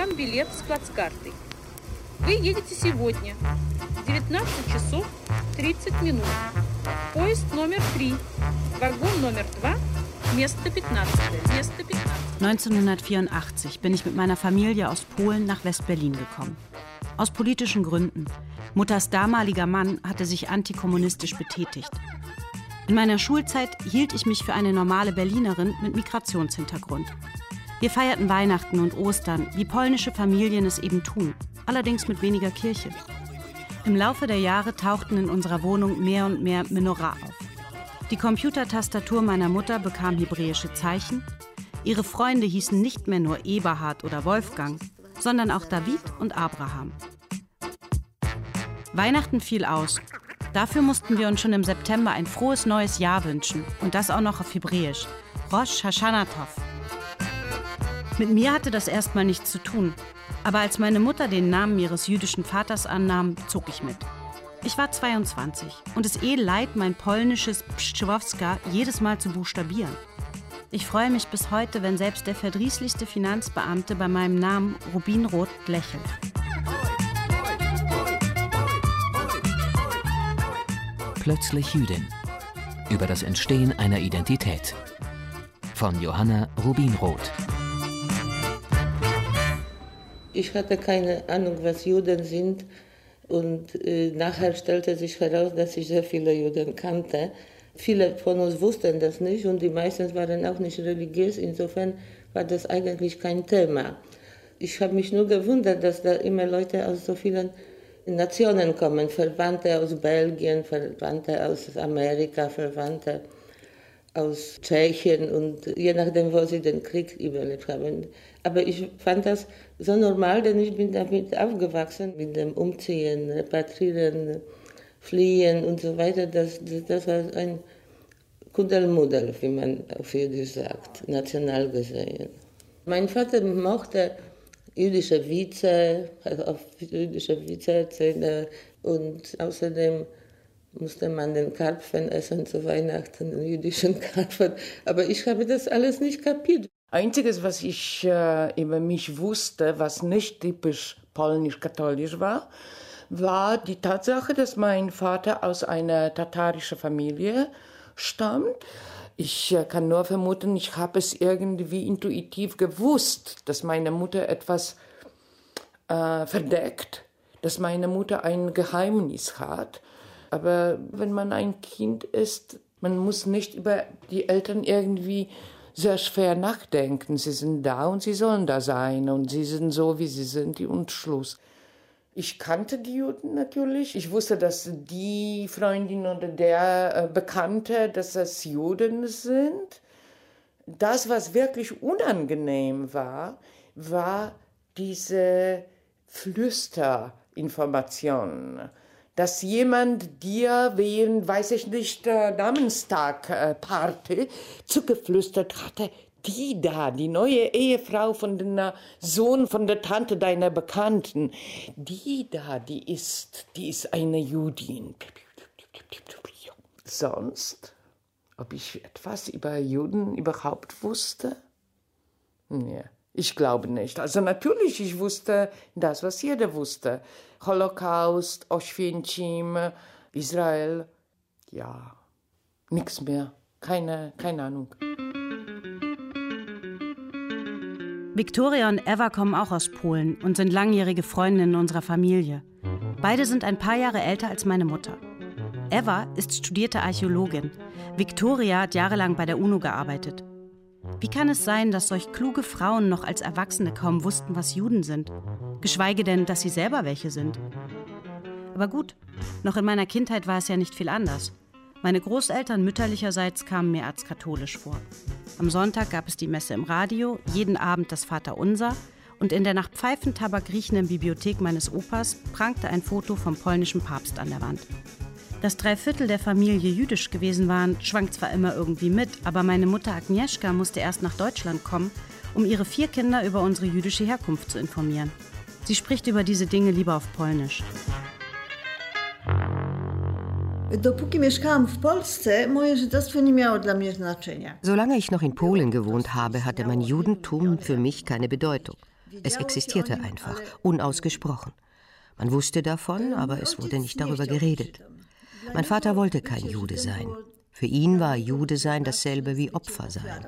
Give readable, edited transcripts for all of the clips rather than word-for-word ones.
вам билет с плацкартой. Вы едете сегодня в 19 часов 30 минут. Поезд номер 3, вагон номер 2, место 15. 1984 bin ich mit meiner Familie aus Polen nach West-Berlin gekommen. Aus politischen Gründen. Mutters damaliger Mann hatte sich antikommunistisch betätigt. In meiner Schulzeit hielt ich mich für eine normale Berlinerin mit Migrationshintergrund. Wir feierten Weihnachten und Ostern, wie polnische Familien es eben tun, allerdings mit weniger Kirche. Im Laufe der Jahre tauchten in unserer Wohnung mehr und mehr Menorah auf. Die Computertastatur meiner Mutter bekam hebräische Zeichen. Ihre Freunde hießen nicht mehr nur Eberhard oder Wolfgang, sondern auch David und Abraham. Weihnachten fiel aus. Dafür mussten wir uns schon im September ein frohes neues Jahr wünschen. Und das auch noch auf Hebräisch. Rosh Hashanah Tov. Mit mir hatte das erstmal nichts zu tun. Aber als meine Mutter den Namen ihres jüdischen Vaters annahm, zog ich mit. Ich war 22 und es leid, mein polnisches Pszczywowska jedes Mal zu buchstabieren. Ich freue mich bis heute, wenn selbst der verdrießlichste Finanzbeamte bei meinem Namen Rubinrot lächelt. Plötzlich Jüdin. Über das Entstehen einer Identität. Von Johanna Rubinroth. Ich hatte keine Ahnung, was Juden sind. Und nachher stellte sich heraus, dass ich sehr viele Juden kannte. Viele von uns wussten das nicht und die meisten waren auch nicht religiös. Insofern war das eigentlich kein Thema. Ich habe mich nur gewundert, dass da immer Leute aus so vielen Nationen kommen. Verwandte aus Belgien, Verwandte aus Amerika, Verwandte aus Tschechien und je nachdem, wo sie den Krieg überlebt haben. Aber ich fand das so normal, denn ich bin damit aufgewachsen, mit dem Umziehen, Repatrieren, Fliehen und so weiter. Das war ein Kuddelmuddel, wie man auf Jüdisch sagt, national gesehen. Mein Vater mochte jüdische Witze, auf jüdische Witze erzählen und außerdem musste man den Karpfen essen zu Weihnachten, den jüdischen Karpfen. Aber ich habe das alles nicht kapiert. Einziges, was ich über mich wusste, was nicht typisch polnisch-katholisch war, war die Tatsache, dass mein Vater aus einer tatarischen Familie stammt. Ich kann nur vermuten, ich habe es irgendwie intuitiv gewusst, dass meine Mutter etwas verdeckt, dass meine Mutter ein Geheimnis hat. Aber wenn man ein Kind ist, man muss nicht über die Eltern irgendwie sehr schwer nachdenken. Sie sind da und sie sollen da sein und sie sind so, wie sie sind und Schluss. Ich kannte die Juden natürlich. Ich wusste, dass die Freundin oder der Bekannte, dass das Juden sind. Das, was wirklich unangenehm war, war diese Flüsterinformation. Dass jemand dir wegen, weiß ich nicht, Namenstag-Party zugeflüstert hatte, die da, die neue Ehefrau von dem Sohn von der Tante deiner Bekannten, die da, die ist eine Judin. Sonst, ob ich etwas über Juden überhaupt wusste? Nee, ich glaube nicht. Also natürlich, ich wusste das, was jeder wusste. Holocaust, Oświęcim, Israel, ja, nichts mehr, keine Ahnung. Viktoria und Eva kommen auch aus Polen und sind langjährige Freundinnen unserer Familie. Beide sind ein paar Jahre älter als meine Mutter. Eva ist studierte Archäologin. Viktoria hat jahrelang bei der UNO gearbeitet. Wie kann es sein, dass solch kluge Frauen noch als Erwachsene kaum wussten, was Juden sind? Geschweige denn, dass sie selber welche sind. Aber gut, noch in meiner Kindheit war es ja nicht viel anders. Meine Großeltern mütterlicherseits kamen mir erzkatholisch vor. Am Sonntag gab es die Messe im Radio, jeden Abend das Vaterunser und in der nach Pfeifentabak riechenden Bibliothek meines Opas prangte ein Foto vom polnischen Papst an der Wand. Dass 3/4 der Familie jüdisch gewesen waren, schwankt zwar immer irgendwie mit, aber meine Mutter Agnieszka musste erst nach Deutschland kommen, um ihre 4 Kinder über unsere jüdische Herkunft zu informieren. Sie spricht über diese Dinge lieber auf Polnisch. Solange ich noch in Polen gewohnt habe, hatte mein Judentum für mich keine Bedeutung. Es existierte einfach, unausgesprochen. Man wusste davon, aber es wurde nicht darüber geredet. Mein Vater wollte kein Jude sein. Für ihn war Jude sein dasselbe wie Opfer sein.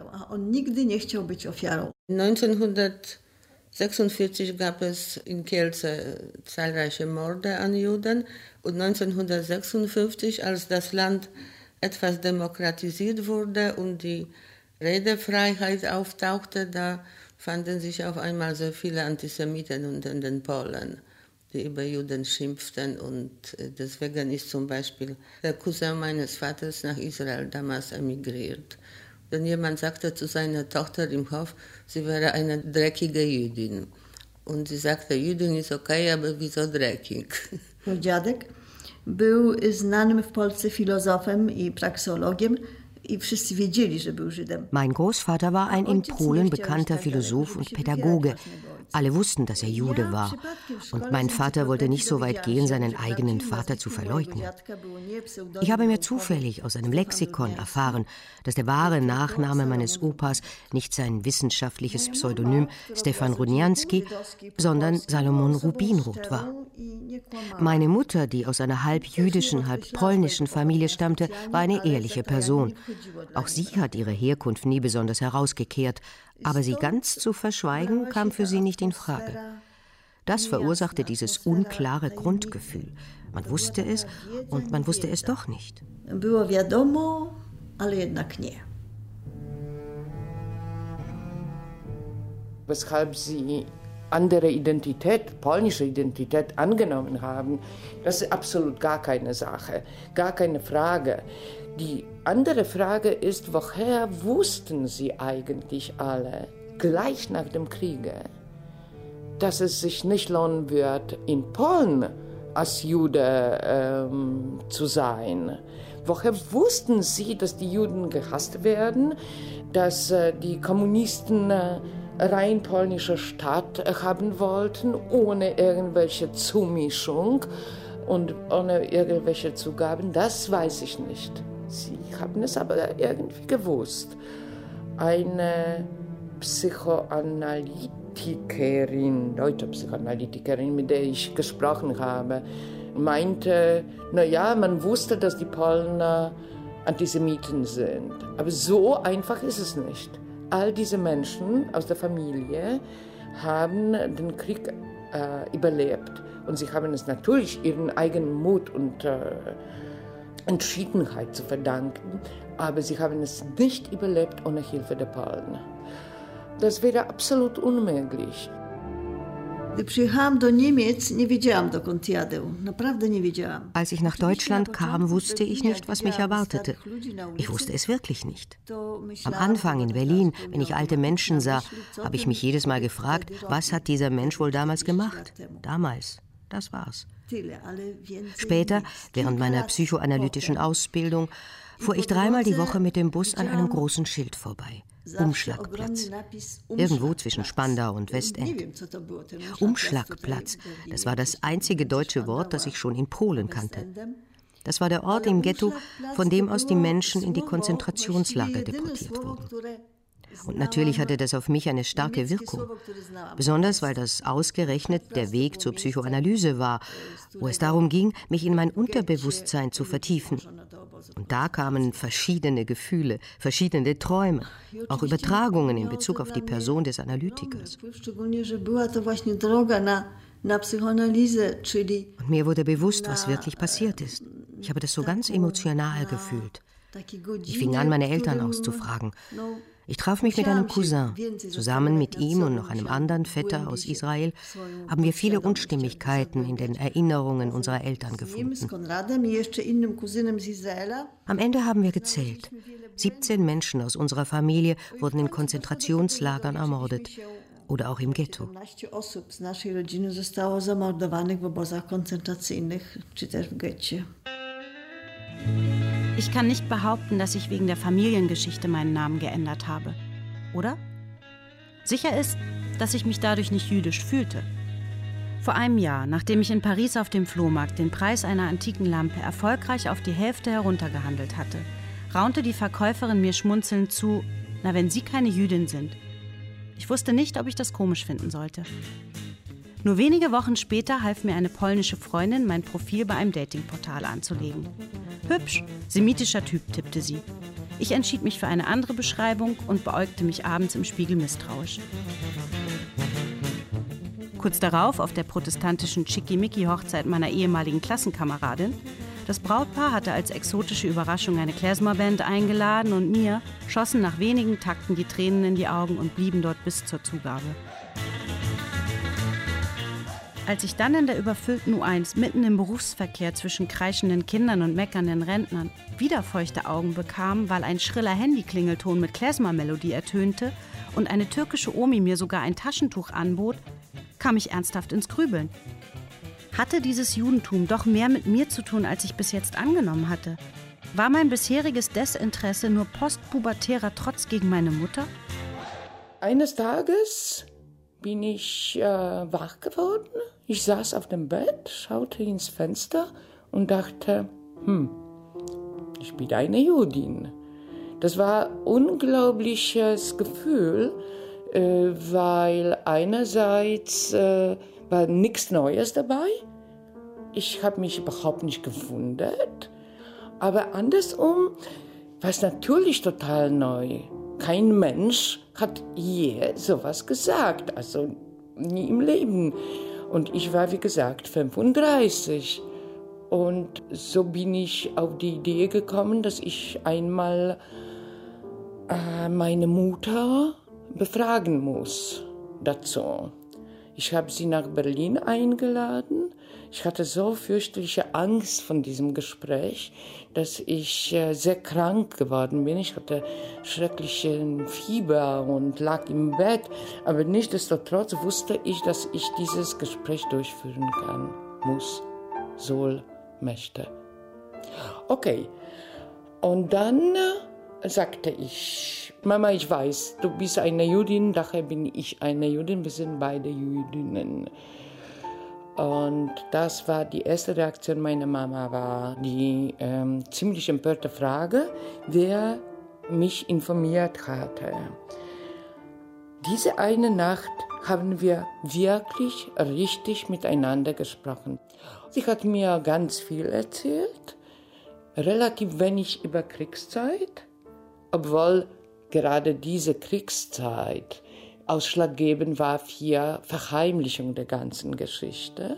1946 gab es in Kielce zahlreiche Morde an Juden und 1956, als das Land etwas demokratisiert wurde und die Redefreiheit auftauchte, da fanden sich auf einmal sehr viele Antisemiten unter den Polen, die über Juden schimpften. Und deswegen ist zum Beispiel der Cousin meines Vaters nach Israel damals emigriert. Wenn jemand sagte zu seiner Tochter im Hof, sie wäre eine dreckige Jüdin. Und sie sagte, Jüdin ist okay, aber wieso dreckig? Mój dziadek był znanym w Polsce filozofem i praksologiem i wszyscy wiedzieli, że był Żydem. Mein Großvater war ein in Polen bekannter Philosoph und Pädagoge. Alle wussten, dass er Jude war. Und mein Vater wollte nicht so weit gehen, seinen eigenen Vater zu verleugnen. Ich habe mir zufällig aus einem Lexikon erfahren, dass der wahre Nachname meines Opas nicht sein wissenschaftliches Pseudonym Stefan Runianski, sondern Salomon Rubinroth war. Meine Mutter, die aus einer halb jüdischen, halb polnischen Familie stammte, war eine ehrliche Person. Auch sie hat ihre Herkunft nie besonders herausgekehrt, aber sie ganz zu verschweigen, kam für sie nicht in Frage. Das verursachte dieses unklare Grundgefühl. Man wusste es und man wusste es doch nicht. Było wiadomo, ale jednak nie. Weshalb sie andere Identität, polnische Identität angenommen haben, das ist absolut gar keine Sache, gar keine Frage. Die andere Frage ist, woher wussten sie eigentlich alle, gleich nach dem Kriege, dass es sich nicht lohnen wird, in Polen als Jude zu sein? Woher wussten sie, dass die Juden gehasst werden, dass die Kommunisten rein polnische Staat haben wollten, ohne irgendwelche Zumischung und ohne irgendwelche Zugaben? Das weiß ich nicht. Sie haben es aber irgendwie gewusst. Eine Psychoanalytikerin, deutsche Psychoanalytikerin, mit der ich gesprochen habe, meinte, naja, man wusste, dass die Polen Antisemiten sind. Aber so einfach ist es nicht. All diese Menschen aus der Familie haben den Krieg überlebt. Und sie haben es natürlich ihren eigenen Mut und Entschiedenheit zu verdanken, aber sie haben es nicht überlebt ohne Hilfe der Polen. Das wäre absolut unmöglich. Gdy przyjechałam do Niemiec, nie wiedziałam, dokąd jadę. Naprawdę nie wiedziałam. Als ich nach Deutschland kam, wusste ich nicht, was mich erwartete. Ich wusste es wirklich nicht. Am Anfang in Berlin, wenn ich alte Menschen sah, habe ich mich jedes Mal gefragt, was hat dieser Mensch wohl damals gemacht? Damals, das war's. Später, während meiner psychoanalytischen Ausbildung, fuhr ich 3-mal die Woche mit dem Bus an einem großen Schild vorbei. Umschlagplatz. Irgendwo zwischen Spandau und Westend. Umschlagplatz, das war das einzige deutsche Wort, das ich schon in Polen kannte. Das war der Ort im Ghetto, von dem aus die Menschen in die Konzentrationslager deportiert wurden. Und natürlich hatte das auf mich eine starke Wirkung. Besonders, weil das ausgerechnet der Weg zur Psychoanalyse war, wo es darum ging, mich in mein Unterbewusstsein zu vertiefen. Und da kamen verschiedene Gefühle, verschiedene Träume, auch Übertragungen in Bezug auf die Person des Analytikers. Und mir wurde bewusst, was wirklich passiert ist. Ich habe das so ganz emotional gefühlt. Ich fing an, meine Eltern auszufragen. Ich traf mich mit einem Cousin. Zusammen mit ihm und noch einem anderen Vetter aus Israel haben wir viele Unstimmigkeiten in den Erinnerungen unserer Eltern gefunden. Am Ende haben wir gezählt. 17 Menschen aus unserer Familie wurden in Konzentrationslagern ermordet oder auch im Ghetto. Ich kann nicht behaupten, dass ich wegen der Familiengeschichte meinen Namen geändert habe. Oder? Sicher ist, dass ich mich dadurch nicht jüdisch fühlte. Vor einem Jahr, nachdem ich in Paris auf dem Flohmarkt den Preis einer antiken Lampe erfolgreich auf die Hälfte heruntergehandelt hatte, raunte die Verkäuferin mir schmunzelnd zu, na, wenn Sie keine Jüdin sind. Ich wusste nicht, ob ich das komisch finden sollte. Nur wenige Wochen später half mir eine polnische Freundin, mein Profil bei einem Datingportal anzulegen. Hübsch, semitischer Typ, tippte sie. Ich entschied mich für eine andere Beschreibung und beäugte mich abends im Spiegel misstrauisch. Kurz darauf, auf der protestantischen Schickimicki-Hochzeit meiner ehemaligen Klassenkameradin, das Brautpaar hatte als exotische Überraschung eine Klezmer-Band eingeladen und mir schossen nach wenigen Takten die Tränen in die Augen und blieben dort bis zur Zugabe. Als ich dann in der überfüllten U1 mitten im Berufsverkehr zwischen kreischenden Kindern und meckernden Rentnern wieder feuchte Augen bekam, weil ein schriller Handyklingelton mit Klezmer-Melodie ertönte und eine türkische Omi mir sogar ein Taschentuch anbot, kam ich ernsthaft ins Grübeln. Hatte dieses Judentum doch mehr mit mir zu tun, als ich bis jetzt angenommen hatte? War mein bisheriges Desinteresse nur postpubertärer Trotz gegen meine Mutter? Eines Tages bin ich wach geworden. Ich saß auf dem Bett, schaute ins Fenster und dachte, ich bin eine Judin. Das war ein unglaubliches Gefühl, weil einerseits war nichts Neues dabei. Ich habe mich überhaupt nicht gewundert. Aber andersrum war es natürlich total neu. Kein Mensch hat je sowas gesagt, also nie im Leben. Und ich war, wie gesagt, 35. Und so bin ich auf die Idee gekommen, dass ich einmal meine Mutter befragen muss dazu. Ich habe sie nach Berlin eingeladen. Ich hatte so fürchterliche Angst von diesem Gespräch, dass ich sehr krank geworden bin. Ich hatte schrecklichen Fieber und lag im Bett. Aber nichtsdestotrotz wusste ich, dass ich dieses Gespräch durchführen kann, muss, soll, möchte. Okay, und dann sagte ich, Mama, ich weiß, du bist eine Jüdin, daher bin ich eine Jüdin, wir sind beide Jüdinnen. Und das war die erste Reaktion meiner Mama, war die ziemlich empörte Frage, wer mich informiert hatte. Diese eine Nacht haben wir wirklich richtig miteinander gesprochen. Sie hat mir ganz viel erzählt, relativ wenig über Kriegszeit, obwohl gerade diese Kriegszeit ausschlaggebend war für Verheimlichung der ganzen Geschichte.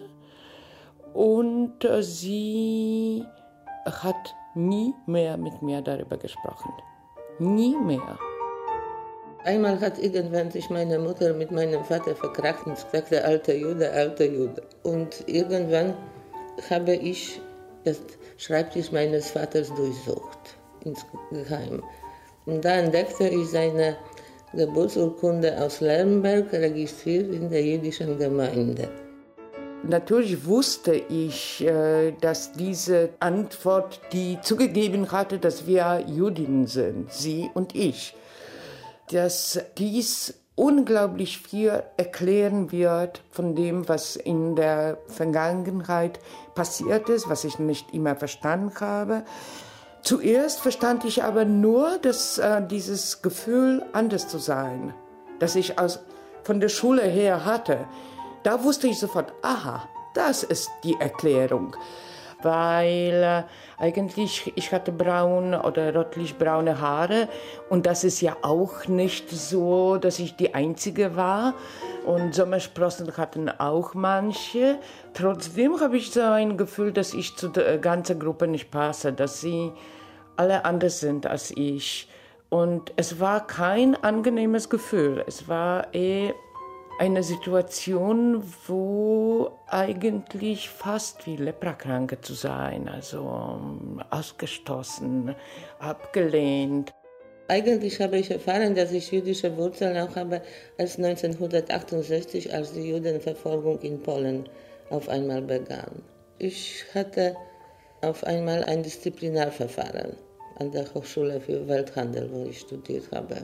Und sie hat nie mehr mit mir darüber gesprochen. Nie mehr. Einmal hat irgendwann sich meine Mutter mit meinem Vater verkracht und sagte, alter Jude, alter Jude. Und irgendwann habe ich das Schreibtisch meines Vaters durchsucht, insgeheim. Und da entdeckte ich seine Geburtsurkunde aus Lermberg, registriert in der jüdischen Gemeinde. Natürlich wusste ich, dass diese Antwort, die zugegeben hatte, dass wir Jüdinnen sind, sie und ich, dass dies unglaublich viel erklären wird von dem, was in der Vergangenheit passiert ist, was ich nicht immer verstanden habe. Zuerst verstand ich aber nur, dass dieses Gefühl, anders zu sein, das ich von der Schule her hatte, da wusste ich sofort, aha, das ist die Erklärung. Weil eigentlich ich hatte braun oder rötlich-braune Haare und das ist ja auch nicht so, dass ich die Einzige war. Und Sommersprossen hatten auch manche. Trotzdem habe ich so ein Gefühl, dass ich zu der ganzen Gruppe nicht passe, dass sie alle anders sind als ich. Und es war kein angenehmes Gefühl. Es war eine Situation, wo eigentlich fast wie Leprakranke zu sein, also ausgestoßen, abgelehnt. Eigentlich habe ich erfahren, dass ich jüdische Wurzeln auch habe, als 1968, als die Judenverfolgung in Polen auf einmal begann. Ich hatte auf einmal ein Disziplinarverfahren an der Hochschule für Welthandel, wo ich studiert habe.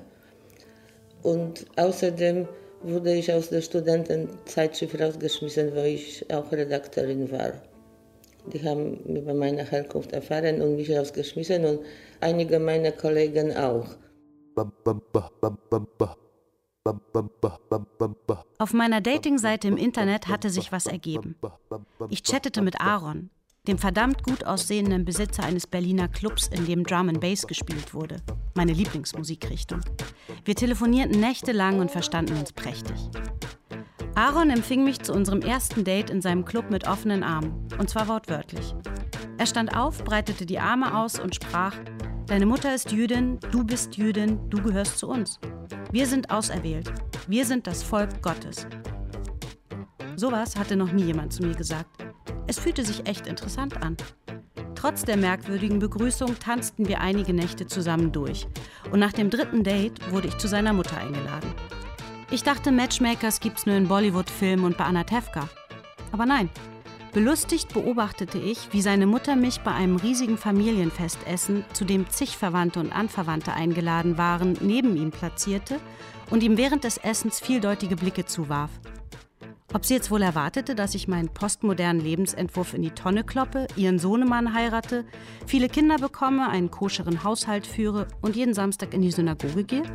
Und außerdem wurde ich aus der Studentenzeitschrift rausgeschmissen, wo ich auch Redakteurin war. Die haben über meine Herkunft erfahren und mich rausgeschmissen und einige meiner Kollegen auch. Auf meiner Dating-Seite im Internet hatte sich was ergeben. Ich chattete mit Aaron, dem verdammt gut aussehenden Besitzer eines Berliner Clubs, in dem Drum and Bass gespielt wurde. Meine Lieblingsmusikrichtung. Wir telefonierten nächtelang und verstanden uns prächtig. Aaron empfing mich zu unserem ersten Date in seinem Club mit offenen Armen, und zwar wortwörtlich. Er stand auf, breitete die Arme aus und sprach: Deine Mutter ist Jüdin, du bist Jüdin, du gehörst zu uns. Wir sind auserwählt, wir sind das Volk Gottes. Sowas hatte noch nie jemand zu mir gesagt. Es fühlte sich echt interessant an. Trotz der merkwürdigen Begrüßung tanzten wir einige Nächte zusammen durch. Und nach dem 3. Date wurde ich zu seiner Mutter eingeladen. Ich dachte, Matchmakers gibt's nur in Bollywood-Filmen und bei Anna Tefka. Aber nein. Belustigt beobachtete ich, wie seine Mutter mich bei einem riesigen Familienfestessen, zu dem zig Verwandte und Anverwandte eingeladen waren, neben ihm platzierte und ihm während des Essens vieldeutige Blicke zuwarf. Ob sie jetzt wohl erwartete, dass ich meinen postmodernen Lebensentwurf in die Tonne kloppe, ihren Sohnemann heirate, viele Kinder bekomme, einen koscheren Haushalt führe und jeden Samstag in die Synagoge gehe?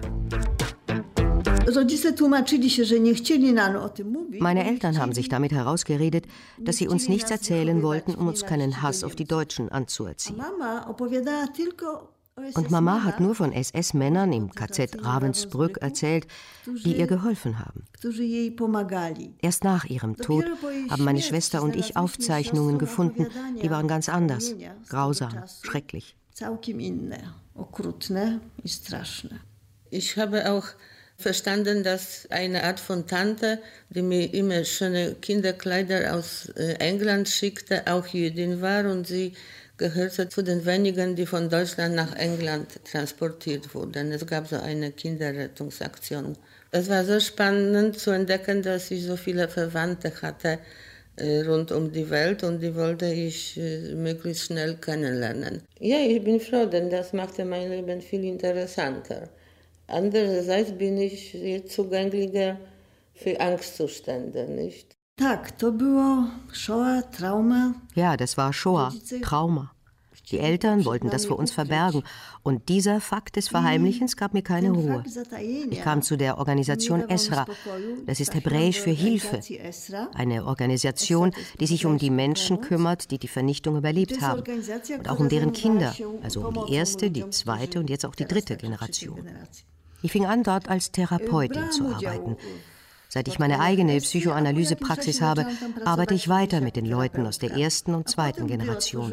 Meine Eltern haben sich damit herausgeredet, dass sie uns nichts erzählen wollten, um uns keinen Hass auf die Deutschen anzuerziehen. Und Mama hat nur von SS-Männern im KZ Ravensbrück erzählt, die ihr geholfen haben. Erst nach ihrem Tod haben meine Schwester und ich Aufzeichnungen gefunden, die waren ganz anders, grausam, schrecklich. Ich habe auch verstanden, dass eine Art von Tante, die mir immer schöne Kinderkleider aus England schickte, auch Jüdin war und sie gehörte zu den wenigen, die von Deutschland nach England transportiert wurden. Es gab so eine Kinderrettungsaktion. Es war so spannend zu entdecken, dass ich so viele Verwandte hatte rund um die Welt und die wollte ich möglichst schnell kennenlernen. Ja, ich bin froh, denn das machte mein Leben viel interessanter. Andererseits bin ich jetzt zugänglicher für Angstzustände, nicht? Tak, to było Shoah, Trauma. Ja, das war Shoah, Trauma. Die Eltern wollten das vor uns verbergen und dieser Fakt des Verheimlichens gab mir keine Ruhe. Ich kam zu der Organisation Esra, das ist hebräisch für Hilfe. Eine Organisation, die sich um die Menschen kümmert, die die Vernichtung überlebt haben und auch um deren Kinder, also um die erste, die zweite und jetzt auch die 3. Generation. Ich fing an, dort als Therapeutin zu arbeiten. Seit ich meine eigene Psychoanalysepraxis habe, arbeite ich weiter mit den Leuten aus der 1. und 2. Generation.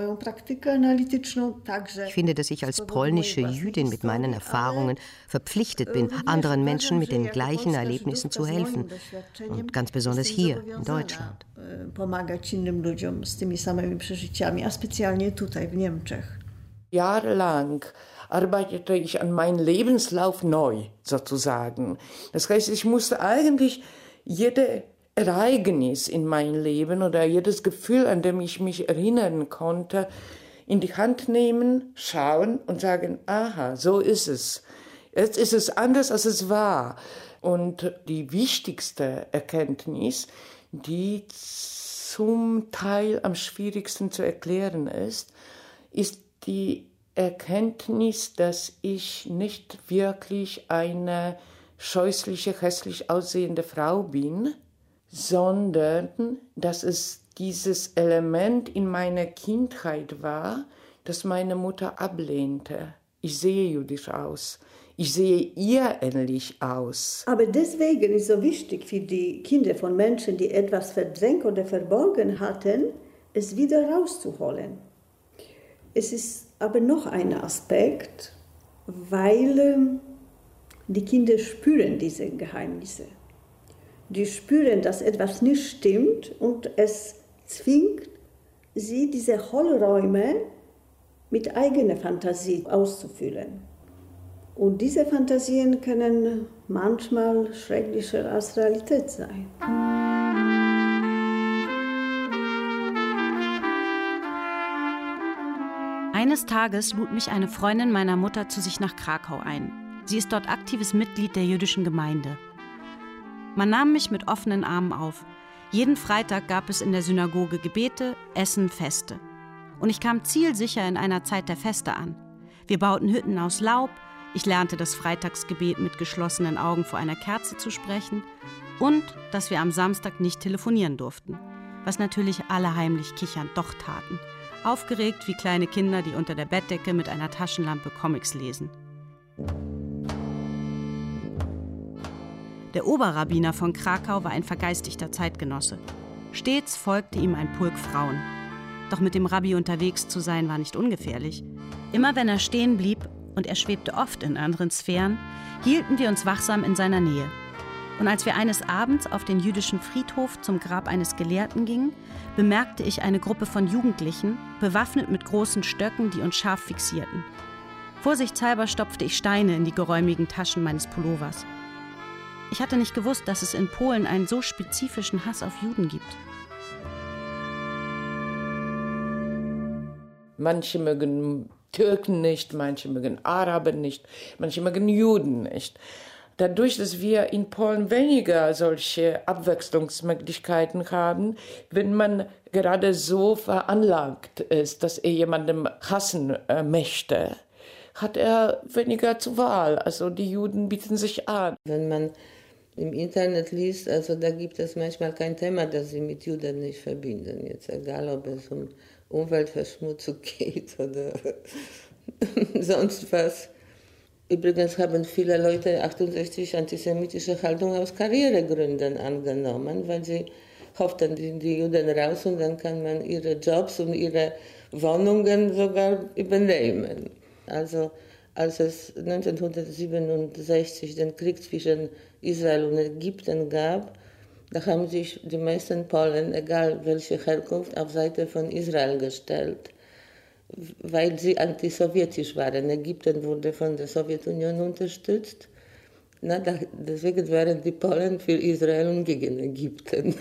Ich finde, dass ich als polnische Jüdin mit meinen Erfahrungen verpflichtet bin, anderen Menschen mit den gleichen Erlebnissen zu helfen. Und ganz besonders hier in Deutschland. Jahrelang arbeitete ich an meinem Lebenslauf neu, sozusagen. Das heißt, ich musste eigentlich jedes Ereignis in meinem Leben oder jedes Gefühl, an dem ich mich erinnern konnte, in die Hand nehmen, schauen und sagen, aha, so ist es. Jetzt ist es anders, als es war. Und die wichtigste Erkenntnis, die zum Teil am schwierigsten zu erklären ist die Erkenntnis, dass ich nicht wirklich eine scheußliche, hässlich aussehende Frau bin, sondern dass es dieses Element in meiner Kindheit war, das meine Mutter ablehnte. Ich sehe jüdisch aus. Ich sehe ihr ähnlich aus. Aber deswegen ist es so wichtig für die Kinder von Menschen, die etwas verdrängt oder verborgen hatten, es wieder rauszuholen. Es ist aber noch ein Aspekt, weil die Kinder spüren diese Geheimnisse. Die spüren, dass etwas nicht stimmt und es zwingt sie, diese Hohlräume mit eigener Fantasie auszufüllen. Und diese Fantasien können manchmal schrecklicher als Realität sein. Eines Tages lud mich eine Freundin meiner Mutter zu sich nach Krakau ein. Sie ist dort aktives Mitglied der jüdischen Gemeinde. Man nahm mich mit offenen Armen auf. Jeden Freitag gab es in der Synagoge Gebete, Essen, Feste. Und ich kam zielsicher in einer Zeit der Feste an. Wir bauten Hütten aus Laub, Ich lernte das Freitagsgebet mit geschlossenen Augen vor einer Kerze zu sprechen und dass wir am Samstag nicht telefonieren durften, was natürlich alle heimlich kichernd doch taten, aufgeregt wie kleine Kinder, die unter der Bettdecke mit einer Taschenlampe Comics lesen. Der Oberrabbiner von Krakau war ein vergeistigter Zeitgenosse. Stets folgte ihm ein Pulk Frauen. Doch mit dem Rabbi unterwegs zu sein, war nicht ungefährlich. Immer wenn er stehen blieb, und er schwebte oft in anderen Sphären, hielten wir uns wachsam in seiner Nähe. Und als wir eines Abends auf den jüdischen Friedhof zum Grab eines Gelehrten gingen, bemerkte ich eine Gruppe von Jugendlichen, bewaffnet mit großen Stöcken, die uns scharf fixierten. Vorsichtshalber stopfte ich Steine in die geräumigen Taschen meines Pullovers. Ich hatte nicht gewusst, dass es in Polen einen so spezifischen Hass auf Juden gibt. Manche mögen Türken nicht, manche mögen Araber nicht, manche mögen Juden nicht. Dadurch, dass wir in Polen weniger solche Abwechslungsmöglichkeiten haben, wenn man gerade so veranlagt ist, dass er jemanden hassen möchte, hat er weniger zur Wahl. Also die Juden bieten sich an. Wenn man im Internet liest, also da gibt es manchmal kein Thema, das sie mit Juden nicht verbinden. Jetzt egal, ob es um Umweltverschmutzung geht oder sonst was. Übrigens haben viele Leute 68 antisemitische Haltung aus Karrieregründen angenommen, weil sie hofften, die Juden raus und dann kann man ihre Jobs und ihre Wohnungen sogar übernehmen. Also als es 1967 den Krieg zwischen Israel und Ägypten gab, da haben sich die meisten Polen, egal welche Herkunft, auf Seite von Israel gestellt, weil sie antisowjetisch waren. Ägypten wurde von der Sowjetunion unterstützt. Deswegen waren die Polen für Israel und gegen Ägypten.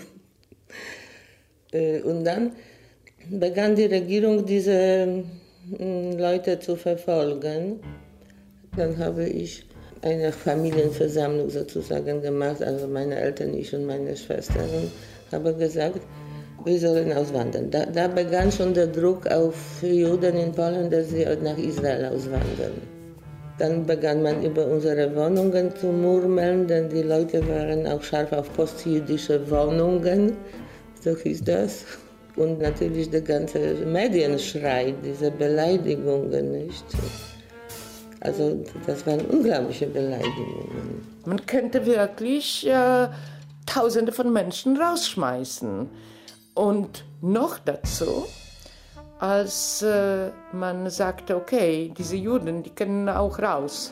Und dann begann die Regierung, diese Leute zu verfolgen. Dann habe ich eine Familienversammlung sozusagen gemacht, also meine Eltern, ich und meine Schwester, und habe gesagt, wir sollen auswandern. Da begann schon der Druck auf Juden in Polen, dass sie nach Israel auswandern. Dann begann man über unsere Wohnungen zu murmeln, denn die Leute waren auch scharf auf postjüdische Wohnungen, so hieß das. Und natürlich der ganze Medienschrei, diese Beleidigungen, nicht? Also das waren unglaubliche Beleidigungen. Man könnte wirklich Tausende von Menschen rausschmeißen. Und noch dazu, als man sagte, okay, diese Juden, die können auch raus.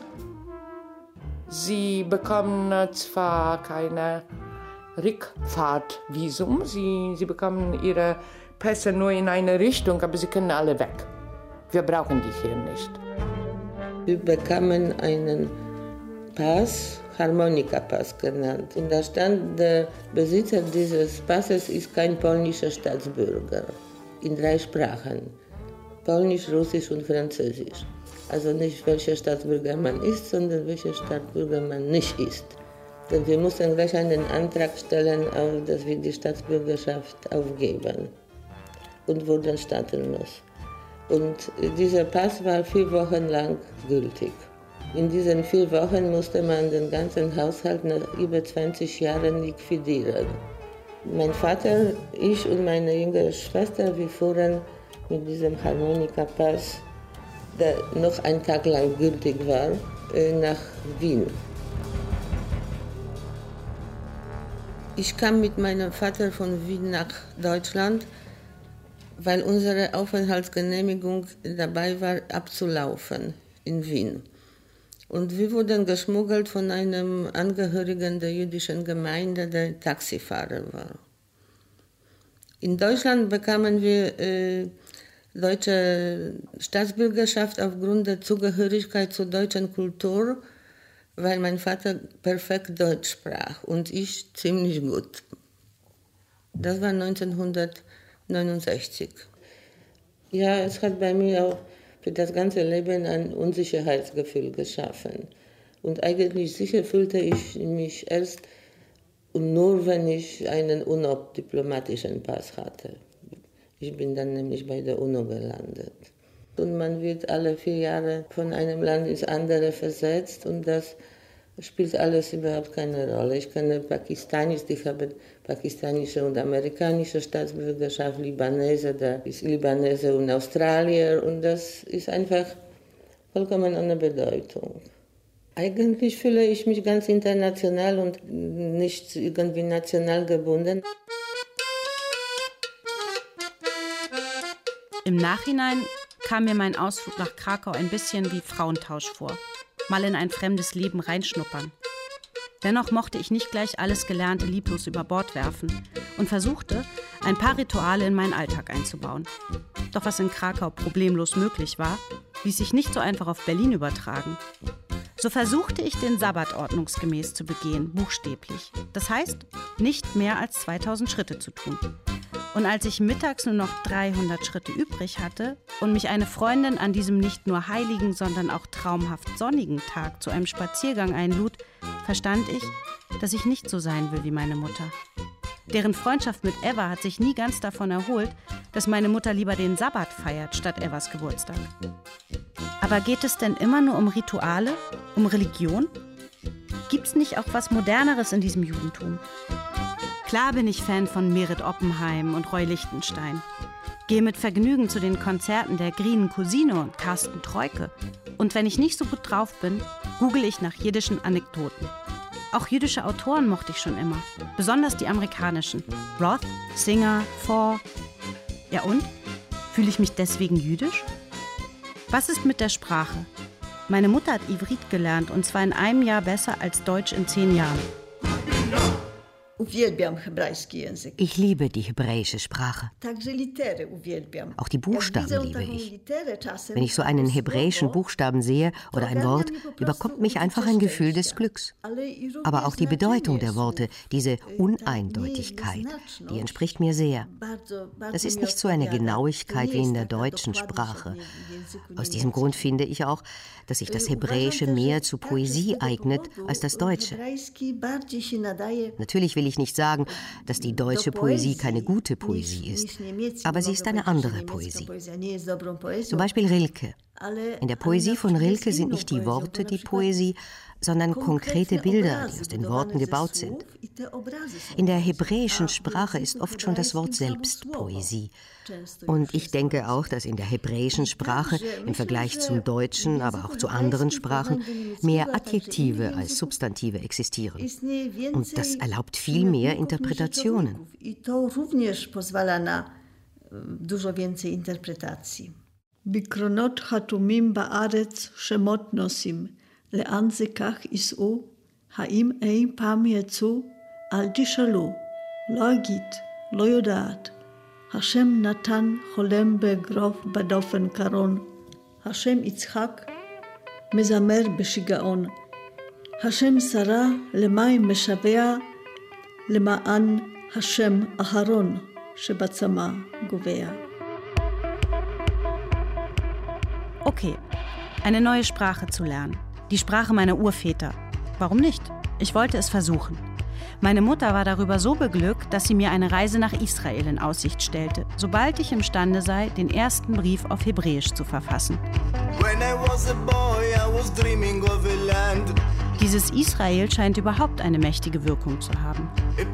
Sie bekommen zwar keine Rückfahrtvisum, sie bekommen ihre Pässe nur in eine Richtung, aber sie können alle weg. Wir brauchen die hier nicht. Wir bekamen einen Pass, Harmonika-Pass genannt. Und da stand, der Besitzer dieses Passes ist kein polnischer Staatsbürger. In 3 Sprachen. Polnisch, Russisch und Französisch. Also nicht welcher Staatsbürger man ist, sondern welcher Staatsbürger man nicht ist. Denn wir mussten gleich einen Antrag stellen, dass wir die Staatsbürgerschaft aufgeben. Und wurden staatenlos. Und dieser Pass war 4 Wochen lang gültig. In diesen 4 Wochen musste man den ganzen Haushalt nach über 20 Jahren liquidieren. Mein Vater, ich und meine jüngere Schwester, wir fuhren mit diesem Harmonika-Pass, der noch einen Tag lang gültig war, nach Wien. Ich kam mit meinem Vater von Wien nach Deutschland, weil unsere Aufenthaltsgenehmigung dabei war, abzulaufen in Wien. Und wir wurden geschmuggelt von einem Angehörigen der jüdischen Gemeinde, der Taxifahrer war. In Deutschland bekamen wir deutsche Staatsbürgerschaft aufgrund der Zugehörigkeit zur deutschen Kultur, weil mein Vater perfekt Deutsch sprach und ich ziemlich gut. Das war 1969. Ja, es hat bei mir auch für das ganze Leben ein Unsicherheitsgefühl geschaffen. Und eigentlich sicher fühlte ich mich erst und nur, wenn ich einen UNO-diplomatischen Pass hatte. Ich bin dann nämlich bei der UNO gelandet. Und man wird alle 4 Jahre von einem Land ins andere versetzt und das spielt alles überhaupt keine Rolle. Ich kenne Pakistanis, die haben pakistanische und amerikanische Staatsbürgerschaft, Libanese, da ist Libanese und Australier und das ist einfach vollkommen ohne Bedeutung. Eigentlich fühle ich mich ganz international und nicht irgendwie national gebunden. Im Nachhinein kam mir mein Ausflug nach Krakau ein bisschen wie Frauentausch vor. Mal in ein fremdes Leben reinschnuppern. Dennoch mochte ich nicht gleich alles Gelernte lieblos über Bord werfen und versuchte, ein paar Rituale in meinen Alltag einzubauen. Doch was in Krakau problemlos möglich war, ließ sich nicht so einfach auf Berlin übertragen. So versuchte ich, den Sabbat ordnungsgemäß zu begehen, buchstäblich. Das heißt, nicht mehr als 2000 Schritte zu tun. Und als ich mittags nur noch 300 Schritte übrig hatte und mich eine Freundin an diesem nicht nur heiligen, sondern auch traumhaft sonnigen Tag zu einem Spaziergang einlud, verstand ich, dass ich nicht so sein will wie meine Mutter. Deren Freundschaft mit Eva hat sich nie ganz davon erholt, dass meine Mutter lieber den Sabbat feiert statt Evas Geburtstag. Aber geht es denn immer nur um Rituale, um Religion? Gibt's nicht auch was Moderneres in diesem Judentum? Klar bin ich Fan von Merit Oppenheim und Roy Lichtenstein. Gehe mit Vergnügen zu den Konzerten der Grünen Cousine und Carsten Troike. Und wenn ich nicht so gut drauf bin, google ich nach jiddischen Anekdoten. Auch jüdische Autoren mochte ich schon immer, besonders die amerikanischen. Roth, Singer, Faw. Ja und? Fühle ich mich deswegen jüdisch? Was ist mit der Sprache? Meine Mutter hat Ivrit gelernt und zwar in einem Jahr besser als Deutsch in 10 Jahren. Ich liebe die hebräische Sprache. Auch die Buchstaben liebe ich. Wenn ich so einen hebräischen Buchstaben sehe oder ein Wort, überkommt mich einfach ein Gefühl des Glücks. Aber auch die Bedeutung der Worte, diese Uneindeutigkeit, die entspricht mir sehr. Das ist nicht so eine Genauigkeit wie in der deutschen Sprache. Aus diesem Grund finde ich auch, dass sich das Hebräische mehr zu Poesie eignet als das Deutsche. Natürlich will ich nicht sagen, dass die deutsche Poesie keine gute Poesie ist, aber sie ist eine andere Poesie. Zum Beispiel Rilke. In der Poesie von Rilke sind nicht die Worte die Poesie, sondern konkrete Bilder, die aus den Worten gebaut sind. In der hebräischen Sprache ist oft schon das Wort selbst Poesie. Und ich denke auch, dass in der hebräischen Sprache im Vergleich zum Deutschen, aber auch zu anderen Sprachen, mehr Adjektive als Substantive existieren. Und das erlaubt viel mehr Interpretationen. בקרונות חתומים בארץ שמות נושאים, לאן זה כך ייסעו? האם אי פעם יצאו? אל תשאלו, לא אגיד, לא יודעת. השם נתן חולם באגרוף בדופן קרון, השם יצחק מזמר בשיגעון, השם שרה למים משבע, למען השם אהרון שבצמא גובע. Okay, eine neue Sprache zu lernen. Die Sprache meiner Urväter. Warum nicht? Ich wollte es versuchen. Meine Mutter war darüber so beglückt, dass sie mir eine Reise nach Israel in Aussicht stellte, sobald ich imstande sei, den ersten Brief auf Hebräisch zu verfassen. Dieses Israel scheint überhaupt eine mächtige Wirkung zu haben.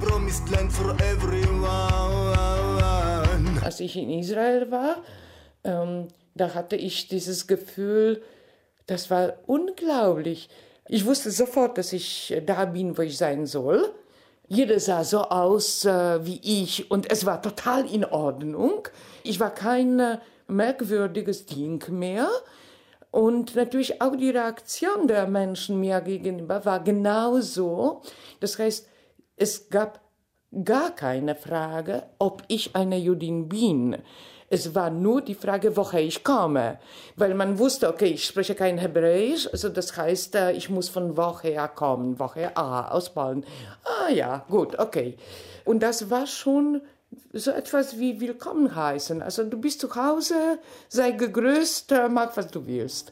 Als ich in Israel war, da hatte ich dieses Gefühl, das war unglaublich. Ich wusste sofort, dass ich da bin, wo ich sein soll. Jeder sah so aus wie ich und es war total in Ordnung. Ich war kein merkwürdiges Ding mehr. Und natürlich auch die Reaktion der Menschen mir gegenüber war genauso. Das heißt, es gab gar keine Frage, ob ich eine Jüdin bin. Es war nur die Frage, woher ich komme. Weil man wusste, okay, ich spreche kein Hebräisch, also das heißt, ich muss von woher kommen, woher, aus Polen. Ja, gut, okay. Und das war schon so etwas wie willkommen heißen. Also du bist zu Hause, sei gegrüßt, mach was du willst.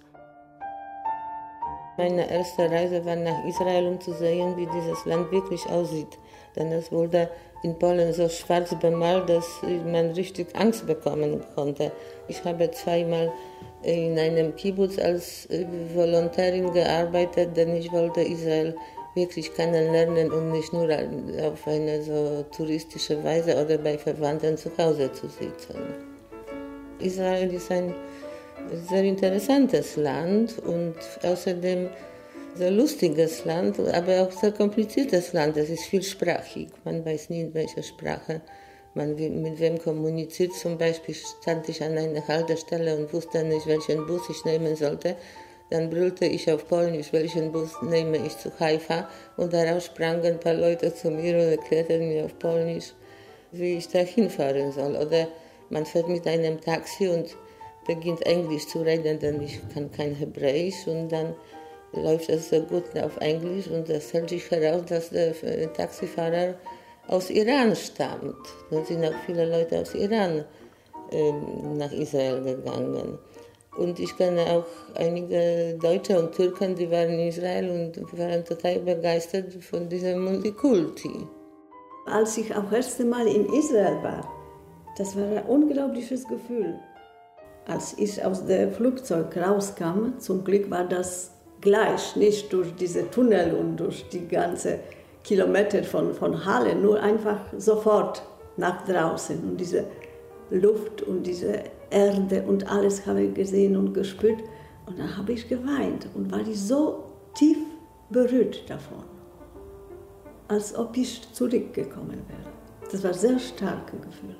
Meine erste Reise war nach Israel, um zu sehen, wie dieses Land wirklich aussieht. Denn es wurde in Polen so schwarz bemalt, dass man richtig Angst bekommen konnte. Ich habe zweimal in einem Kibbutz als Volontärin gearbeitet, denn ich wollte Israel wirklich kennenlernen und nicht nur auf eine so touristische Weise oder bei Verwandten zu Hause zu sitzen. Israel ist ein sehr interessantes Land und außerdem sehr lustiges Land, aber auch sehr kompliziertes Land. Es ist vielsprachig. Man weiß nie, in welcher Sprache man mit wem kommuniziert. Zum Beispiel stand ich an einer Haltestelle und wusste nicht, welchen Bus ich nehmen sollte. Dann brüllte ich auf Polnisch, welchen Bus nehme ich zu Haifa. Und daraus sprangen ein paar Leute zu mir und erklärten mir auf Polnisch, wie ich da hinfahren soll. Oder man fährt mit einem Taxi und beginnt Englisch zu reden, denn ich kann kein Hebräisch. Und dann läuft es so gut auf Englisch und es stellt sich heraus, dass der Taxifahrer aus Iran stammt. Dann sind auch viele Leute aus Iran nach Israel gegangen. Und ich kenne auch einige Deutsche und Türken, die waren in Israel und waren total begeistert von diesem Multikulti. Als ich auch das erste Mal in Israel war, das war ein unglaubliches Gefühl. Als ich aus dem Flugzeug rauskam, zum Glück war das gleich, nicht durch diese Tunnel und durch die ganze Kilometer von Halle, nur einfach sofort nach draußen. Und diese Luft und diese Erde und alles habe ich gesehen und gespürt. Und dann habe ich geweint und war ich so tief berührt davon, als ob ich zurückgekommen wäre. Das war ein sehr starkes Gefühl.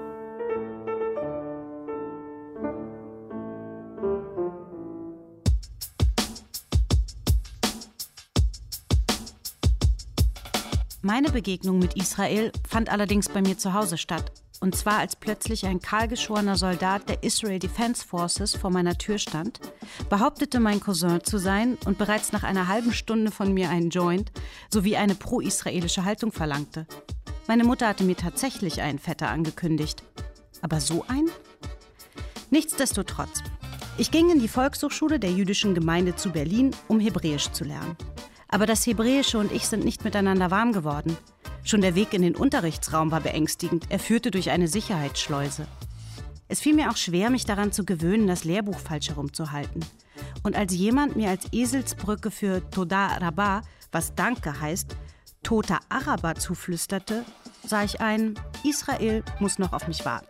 Meine Begegnung mit Israel fand allerdings bei mir zu Hause statt. Und zwar als plötzlich ein kahlgeschorener Soldat der Israel Defense Forces vor meiner Tür stand, behauptete, mein Cousin zu sein und bereits nach einer halben Stunde von mir einen Joint sowie eine pro-israelische Haltung verlangte. Meine Mutter hatte mir tatsächlich einen Vetter angekündigt. Aber so einen? Nichtsdestotrotz. Ich ging in die Volkshochschule der jüdischen Gemeinde zu Berlin, um Hebräisch zu lernen. Aber das Hebräische und ich sind nicht miteinander warm geworden. Schon der Weg in den Unterrichtsraum war beängstigend. Er führte durch eine Sicherheitsschleuse. Es fiel mir auch schwer, mich daran zu gewöhnen, das Lehrbuch falsch herumzuhalten. Und als jemand mir als Eselsbrücke für Toda Rabba, was Danke heißt, toter Araber zuflüsterte, sah ich ein, Israel muss noch auf mich warten.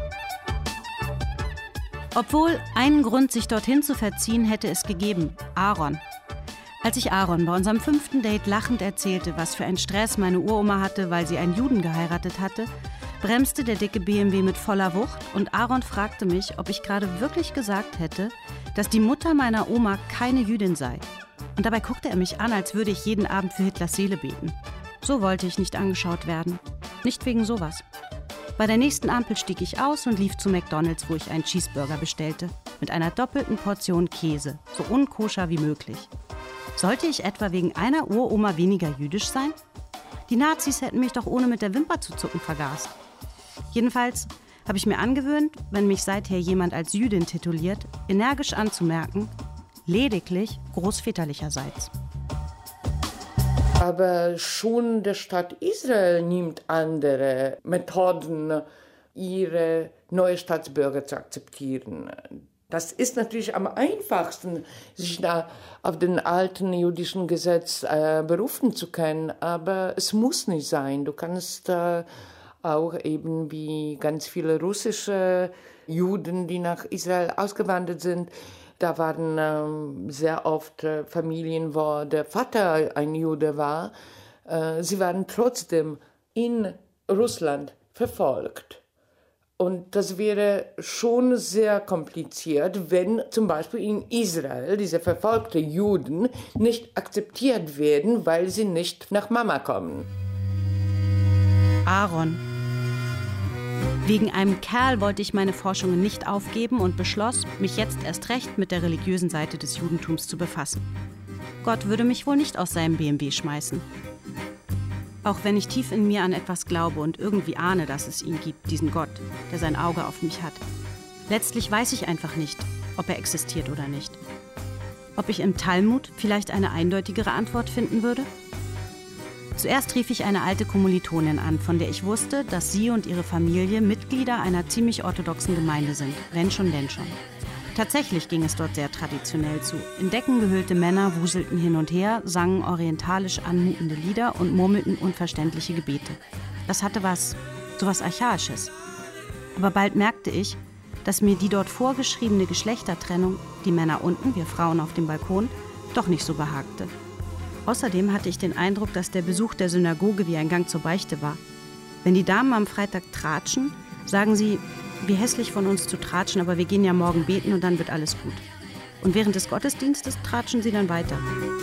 Obwohl, einen Grund, sich dorthin zu verziehen, hätte es gegeben, Aaron. Als ich Aaron bei unserem 5. Date lachend erzählte, was für einen Stress meine Uroma hatte, weil sie einen Juden geheiratet hatte, bremste der dicke BMW mit voller Wucht und Aaron fragte mich, ob ich gerade wirklich gesagt hätte, dass die Mutter meiner Oma keine Jüdin sei. Und dabei guckte er mich an, als würde ich jeden Abend für Hitlers Seele beten. So wollte ich nicht angeschaut werden. Nicht wegen sowas. Bei der nächsten Ampel stieg ich aus und lief zu McDonald's, wo ich einen Cheeseburger bestellte. Mit einer doppelten Portion Käse, so unkoscher wie möglich. Sollte ich etwa wegen einer Uroma weniger jüdisch sein? Die Nazis hätten mich doch ohne mit der Wimper zu zucken vergast. Jedenfalls habe ich mir angewöhnt, wenn mich seither jemand als Jüdin tituliert, energisch anzumerken, lediglich großväterlicherseits. Aber schon der Staat Israel nimmt andere Methoden, ihre neue Staatsbürger zu akzeptieren. Das ist natürlich am einfachsten, sich da auf den alten jüdischen Gesetz berufen zu können, aber es muss nicht sein. Du kannst auch eben wie ganz viele russische Juden, die nach Israel ausgewandert sind, da waren sehr oft Familien, wo der Vater ein Jude war. Sie waren trotzdem in Russland verfolgt. Und das wäre schon sehr kompliziert, wenn zum Beispiel in Israel diese verfolgten Juden nicht akzeptiert werden, weil sie nicht nach Mama kommen. Aaron. Wegen einem Kerl wollte ich meine Forschungen nicht aufgeben und beschloss, mich jetzt erst recht mit der religiösen Seite des Judentums zu befassen. Gott würde mich wohl nicht aus seinem BMW schmeißen. Auch wenn ich tief in mir an etwas glaube und irgendwie ahne, dass es ihn gibt, diesen Gott, der sein Auge auf mich hat. Letztlich weiß ich einfach nicht, ob er existiert oder nicht. Ob ich im Talmud vielleicht eine eindeutigere Antwort finden würde? Zuerst rief ich eine alte Kommilitonin an, von der ich wusste, dass sie und ihre Familie Mitglieder einer ziemlich orthodoxen Gemeinde sind. Wenn schon, denn schon. Tatsächlich ging es dort sehr traditionell zu. In Decken gehüllte Männer wuselten hin und her, sangen orientalisch anmutende Lieder und murmelten unverständliche Gebete. Das hatte sowas Archaisches. Aber bald merkte ich, dass mir die dort vorgeschriebene Geschlechtertrennung, die Männer unten, wir Frauen auf dem Balkon, doch nicht so behagte. Außerdem hatte ich den Eindruck, dass der Besuch der Synagoge wie ein Gang zur Beichte war. Wenn die Damen am Freitag tratschen, sagen sie, wie hässlich von uns zu tratschen, aber wir gehen ja morgen beten und dann wird alles gut. Und während des Gottesdienstes tratschen sie dann weiter.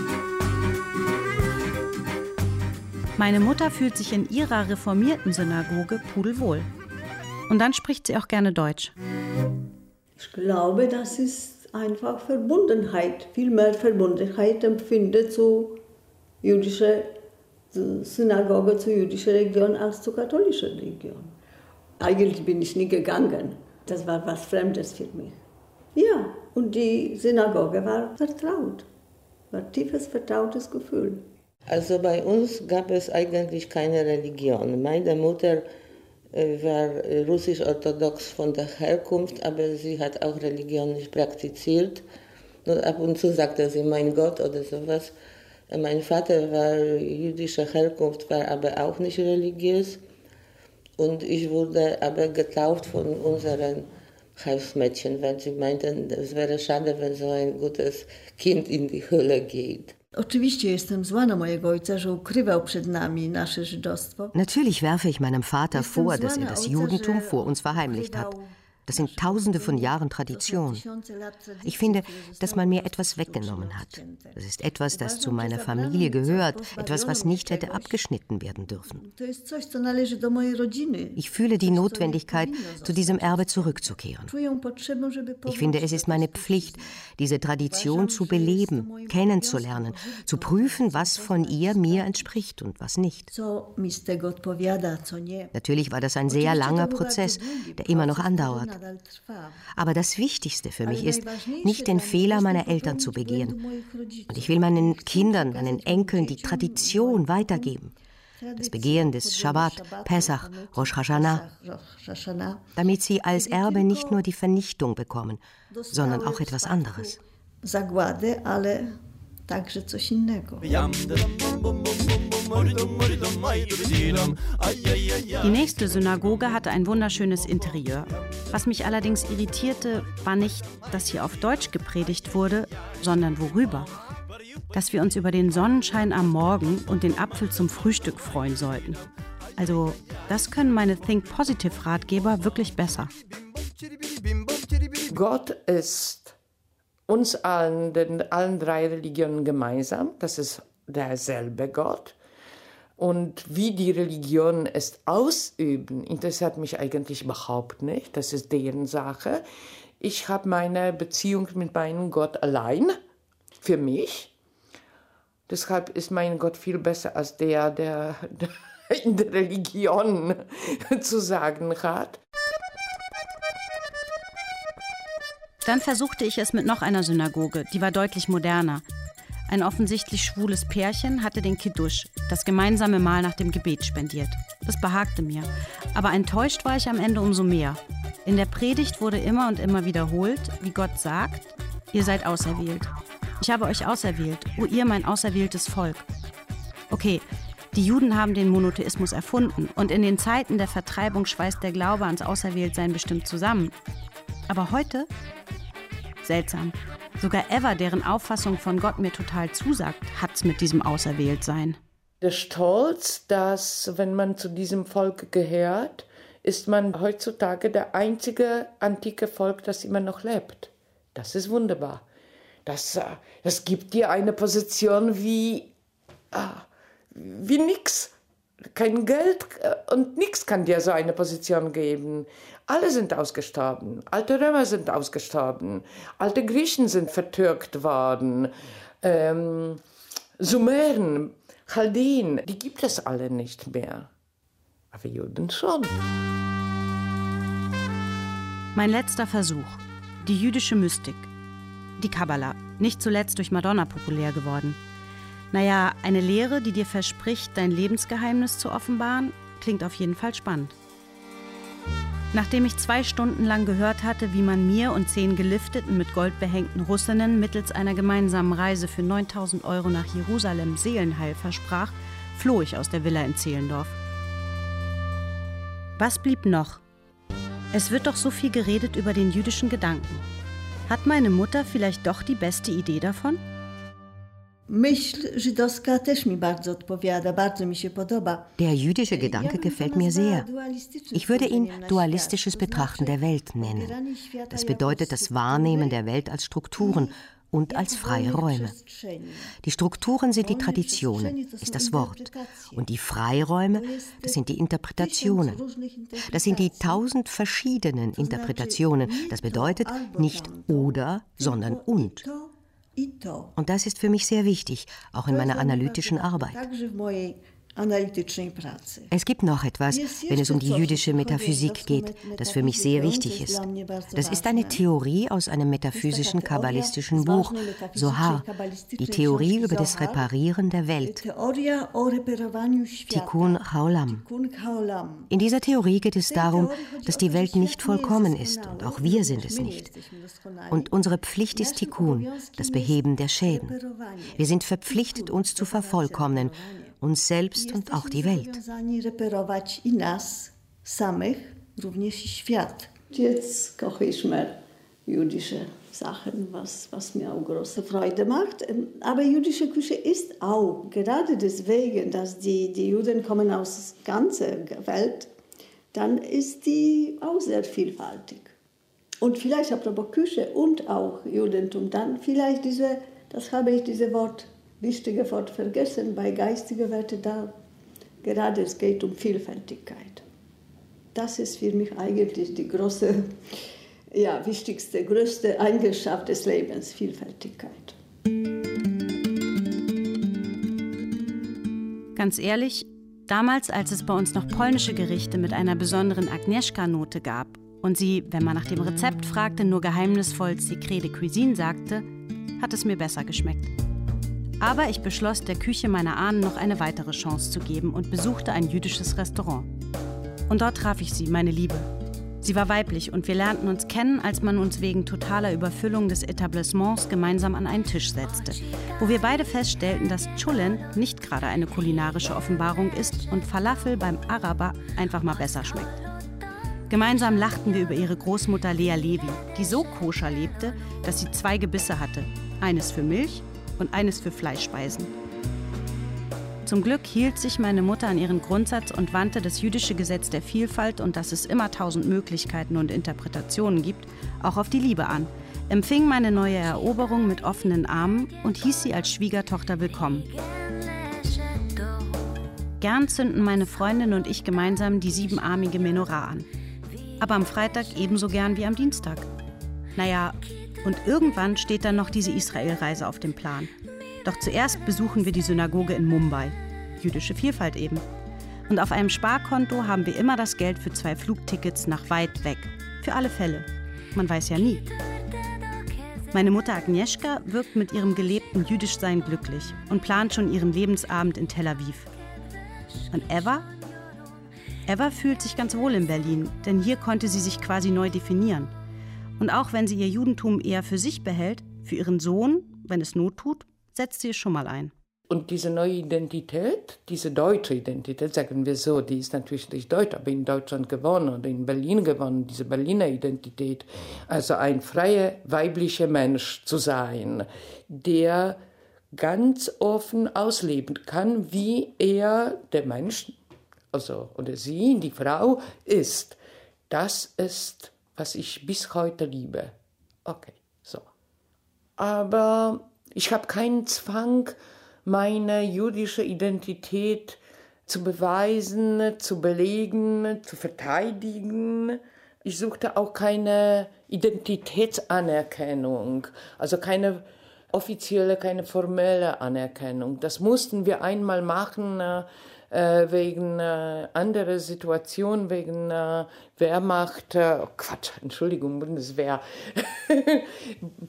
Meine Mutter fühlt sich in ihrer reformierten Synagoge pudelwohl. Und dann spricht sie auch gerne Deutsch. Ich glaube, das ist einfach Verbundenheit, viel mehr Verbundenheit empfindet zu jüdischer Synagoge, zu jüdischer Religion als zu katholischer Religion. Eigentlich bin ich nie gegangen. Das war was Fremdes für mich. Ja, und die Synagoge war vertraut. War ein tiefes, vertrautes Gefühl. Also bei uns gab es eigentlich keine Religion. Meine Mutter war russisch-orthodox von der Herkunft, aber sie hat auch Religion nicht praktiziert. Nur ab und zu sagte sie, mein Gott oder sowas. Mein Vater war jüdischer Herkunft, war aber auch nicht religiös. Und ich wurde aber getauft von unseren Hausmädchen, weil sie meinten, es wäre schade, wenn so ein gutes Kind in die Hölle geht. Oczywiście jestem zła na mojego ojca, że ukrywał przed nami nasze żydostwo. Natürlich werfe ich meinem Vater vor, dass er das Judentum vor uns verheimlicht hat. Das sind Tausende von Jahren Tradition. Ich finde, dass man mir etwas weggenommen hat. Das ist etwas, das zu meiner Familie gehört, etwas, was nicht hätte abgeschnitten werden dürfen. Ich fühle die Notwendigkeit, zu diesem Erbe zurückzukehren. Ich finde, es ist meine Pflicht, diese Tradition zu beleben, kennenzulernen, zu prüfen, was von ihr mir entspricht und was nicht. Natürlich war das ein sehr langer Prozess, der immer noch andauert. Aber das Wichtigste für mich ist, nicht den Fehler meiner Eltern zu begehen. Und ich will meinen Kindern, meinen Enkeln die Tradition weitergeben. Das Begehen des Schabbat, Pesach, Rosh Hashanah, damit sie als Erbe nicht nur die Vernichtung bekommen, sondern auch etwas anderes. Die nächste Synagoge hatte ein wunderschönes Interieur. Was mich allerdings irritierte, war nicht, dass hier auf Deutsch gepredigt wurde, sondern worüber. Dass wir uns über den Sonnenschein am Morgen und den Apfel zum Frühstück freuen sollten. Also, das können meine Think-Positive-Ratgeber wirklich besser. Gott ist uns allen drei Religionen gemeinsam. Das ist derselbe Gott. Und wie die Religionen es ausüben, interessiert mich eigentlich überhaupt nicht. Das ist deren Sache. Ich habe meine Beziehung mit meinem Gott allein, für mich. Deshalb ist mein Gott viel besser als der in der Religion zu sagen hat. Dann versuchte ich es mit noch einer Synagoge, die war deutlich moderner. Ein offensichtlich schwules Pärchen hatte den Kiddush, das gemeinsame Mahl nach dem Gebet, spendiert. Das behagte mir. Aber enttäuscht war ich am Ende umso mehr. In der Predigt wurde immer und immer wiederholt, wie Gott sagt, ihr seid auserwählt. Ich habe euch auserwählt, o ihr mein auserwähltes Volk. Okay, die Juden haben den Monotheismus erfunden und in den Zeiten der Vertreibung schweißt der Glaube ans Auserwähltsein bestimmt zusammen. Aber heute? Seltsam. Sogar Eva, deren Auffassung von Gott mir total zusagt, hat's mit diesem Auserwähltsein. Der Stolz, dass, wenn man zu diesem Volk gehört, ist man heutzutage der einzige antike Volk, das immer noch lebt. Das ist wunderbar. Das gibt dir eine Position wie nix. Kein Geld und nichts kann dir so eine Position geben. Alle sind ausgestorben. Alte Römer sind ausgestorben. Alte Griechen sind vertürkt worden. Sumeren, Chaldeen, die gibt es alle nicht mehr. Aber Juden schon. Mein letzter Versuch. Die jüdische Mystik. Die Kabbala. Nicht zuletzt durch Madonna populär geworden. Naja, eine Lehre, die dir verspricht, dein Lebensgeheimnis zu offenbaren, klingt auf jeden Fall spannend. Nachdem ich 2 Stunden lang gehört hatte, wie man mir und 10 gelifteten, mit Gold behängten Russinnen mittels einer gemeinsamen Reise für 9.000 € nach Jerusalem Seelenheil versprach, floh ich aus der Villa in Zehlendorf. Was blieb noch? Es wird doch so viel geredet über den jüdischen Gedanken. Hat meine Mutter vielleicht doch die beste Idee davon? Myśl żydowska też mi bardzo odpowiada, bardzo mi się podoba. Der jüdische Gedanke gefällt mir sehr. Ich würde ihn dualistisches Betrachten der Welt nennen. Das bedeutet das Wahrnehmen der Welt als Strukturen und als freie Räume. Die Strukturen sind die Traditionen, ist das Wort. Und die Freiräume, das sind die Interpretationen. Das sind die 1000 verschiedenen Interpretationen. Das bedeutet nicht oder, sondern und. Und das ist für mich sehr wichtig, auch in meiner analytischen Arbeit. Es gibt noch etwas, wenn es um die jüdische Metaphysik geht, das für mich sehr wichtig ist. Das ist eine Theorie aus einem metaphysischen kabbalistischen Buch, Zohar, die Theorie über das Reparieren der Welt, Tikkun Haolam. In dieser Theorie geht es darum, dass die Welt nicht vollkommen ist und auch wir sind es nicht. Und unsere Pflicht ist Tikkun, das Beheben der Schäden. Wir sind verpflichtet, uns zu vervollkommnen, uns selbst und auch die Welt. Jetzt koche ich mehr jüdische Sachen, was mir auch große Freude macht. Aber jüdische Küche ist auch, gerade deswegen, dass die Juden kommen aus der ganzen Welt, dann ist die auch sehr vielfältig. Und vielleicht apropos Küche und auch Judentum, dann vielleicht das habe ich dieses wichtige Wort vergessen, bei geistigen Werten da, gerade es geht um Vielfältigkeit. Das ist für mich eigentlich die große, wichtigste, größte Eigenschaft des Lebens, Vielfältigkeit. Ganz ehrlich, damals, als es bei uns noch polnische Gerichte mit einer besonderen Agnieszka-Note gab und sie, wenn man nach dem Rezept fragte, nur geheimnisvoll Secret de Cuisine sagte, hat es mir besser geschmeckt. Aber ich beschloss, der Küche meiner Ahnen noch eine weitere Chance zu geben und besuchte ein jüdisches Restaurant. Und dort traf ich sie, meine Liebe. Sie war weiblich und wir lernten uns kennen, als man uns wegen totaler Überfüllung des Etablissements gemeinsam an einen Tisch setzte, wo wir beide feststellten, dass Chulen nicht gerade eine kulinarische Offenbarung ist und Falafel beim Araber einfach mal besser schmeckt. Gemeinsam lachten wir über ihre Großmutter Lea Levi, die so koscher lebte, dass sie 2 Gebisse hatte, eines für Milch und eines für Fleischspeisen. Zum Glück hielt sich meine Mutter an ihren Grundsatz und wandte das jüdische Gesetz der Vielfalt und dass es immer 1000 Möglichkeiten und Interpretationen gibt, auch auf die Liebe an, empfing meine neue Eroberung mit offenen Armen und hieß sie als Schwiegertochter willkommen. Gern zünden meine Freundin und ich gemeinsam die 7-armige Menorah an. Aber am Freitag ebenso gern wie am Dienstag. Naja, und irgendwann steht dann noch diese Israel-Reise auf dem Plan. Doch zuerst besuchen wir die Synagoge in Mumbai. Jüdische Vielfalt eben. Und auf einem Sparkonto haben wir immer das Geld für 2 Flugtickets nach weit weg. Für alle Fälle. Man weiß ja nie. Meine Mutter Agnieszka wirkt mit ihrem gelebten Jüdischsein glücklich und plant schon ihren Lebensabend in Tel Aviv. Und Eva? Eva fühlt sich ganz wohl in Berlin, denn hier konnte sie sich quasi neu definieren. Und auch wenn sie ihr Judentum eher für sich behält, für ihren Sohn, wenn es Not tut, setzt sie es schon mal ein. Und diese neue Identität, diese deutsche Identität, sagen wir so, die ist natürlich nicht deutsch, aber in Deutschland gewonnen oder in Berlin gewonnen, diese Berliner Identität. Also ein freier, weiblicher Mensch zu sein, der ganz offen ausleben kann, wie er, der Mensch, also oder sie, die Frau, ist. Das ist, was ich bis heute liebe. Okay, so. Aber ich habe keinen Zwang, meine jüdische Identität zu beweisen, zu belegen, zu verteidigen. Ich suchte auch keine Identitätsanerkennung, also keine offizielle, keine formelle Anerkennung. Das mussten wir einmal machen wegen anderer Situationen, wegen Wehrmacht, Bundeswehr.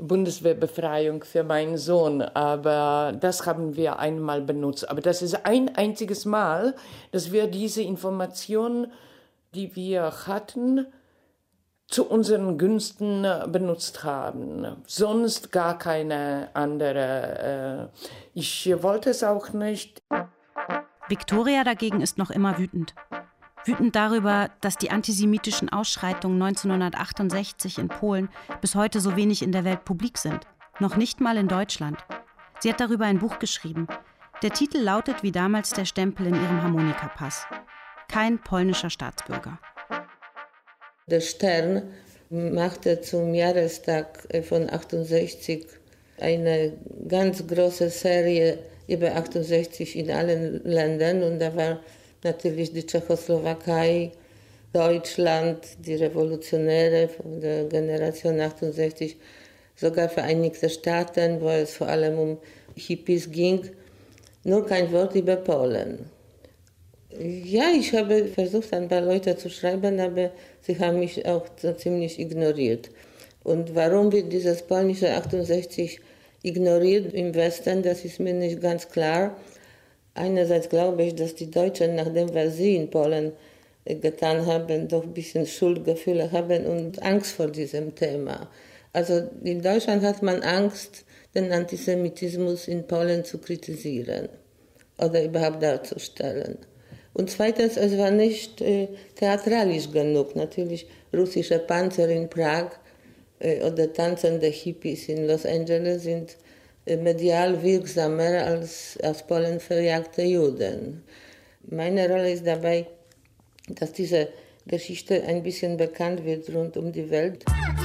Bundeswehrbefreiung für meinen Sohn, aber das haben wir einmal benutzt. Aber das ist ein einziges Mal, dass wir diese Informationen, die wir hatten, zu unseren Gunsten benutzt haben. Sonst gar keine andere. Ich wollte es auch nicht. Viktoria dagegen ist noch immer wütend. Wütend darüber, dass die antisemitischen Ausschreitungen 1968 in Polen bis heute so wenig in der Welt publik sind. Noch nicht mal in Deutschland. Sie hat darüber ein Buch geschrieben. Der Titel lautet wie damals der Stempel in ihrem Harmonikapass: Kein polnischer Staatsbürger. Der Stern machte zum Jahrestag von 68 eine ganz große Serie über 68 in allen Ländern. Und da war natürlich die Tschechoslowakei, Deutschland, die Revolutionäre von der Generation 68, sogar Vereinigte Staaten, wo es vor allem um Hippies ging. Nur kein Wort über Polen. Ja, ich habe versucht, ein paar Leute zu schreiben, aber sie haben mich auch so ziemlich ignoriert. Und warum wird dieses polnische 68 ignoriert im Westen, das ist mir nicht ganz klar. Einerseits glaube ich, dass die Deutschen, nachdem was sie in Polen getan haben, doch ein bisschen Schuldgefühle haben und Angst vor diesem Thema. Also in Deutschland hat man Angst, den Antisemitismus in Polen zu kritisieren oder überhaupt darzustellen. Und zweitens, es war nicht theatralisch genug. Natürlich russische Panzer in Prag oder tanzende Hippies in Los Angeles sind medial wirksamer als aus Polen verjagte Juden. Meine Rolle ist dabei, dass diese Geschichte ein bisschen bekannt wird rund um die Welt.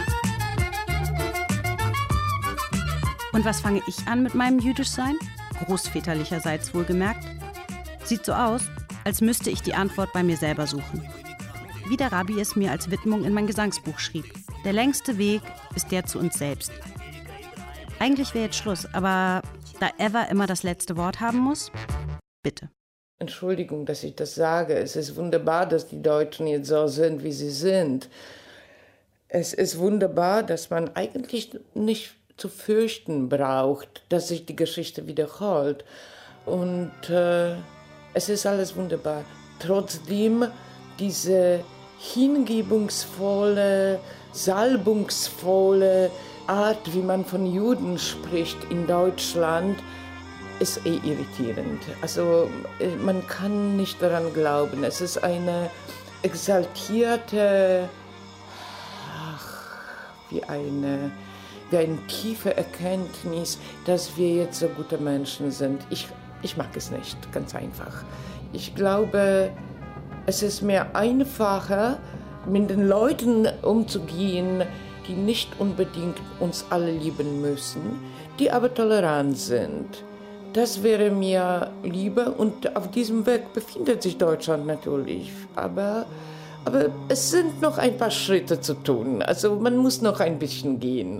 Und was fange ich an mit meinem Jüdischsein? Großväterlicherseits wohlgemerkt. Sieht so aus, als müsste ich die Antwort bei mir selber suchen. Wie der Rabbi es mir als Widmung in mein Gesangsbuch schrieb: Der längste Weg ist der zu uns selbst. Eigentlich wäre jetzt Schluss, aber da Eva immer das letzte Wort haben muss, bitte. Entschuldigung, dass ich das sage. Es ist wunderbar, dass die Deutschen jetzt so sind, wie sie sind. Es ist wunderbar, dass man eigentlich nicht zu fürchten braucht, dass sich die Geschichte wiederholt. Und es ist alles wunderbar. Trotzdem diese hingebungsvolle, salbungsvolle Art, wie man von Juden spricht in Deutschland, ist irritierend. Also man kann nicht daran glauben. Es ist eine exaltierte, wie eine tiefe Erkenntnis, dass wir jetzt so gute Menschen sind. Ich mag es nicht, ganz einfach. Ich glaube, es ist mir einfacher, mit den Leuten umzugehen, die nicht unbedingt uns alle lieben müssen, die aber tolerant sind. Das wäre mir lieber und auf diesem Weg befindet sich Deutschland natürlich. Aber es sind noch ein paar Schritte zu tun. Also man muss noch ein bisschen gehen.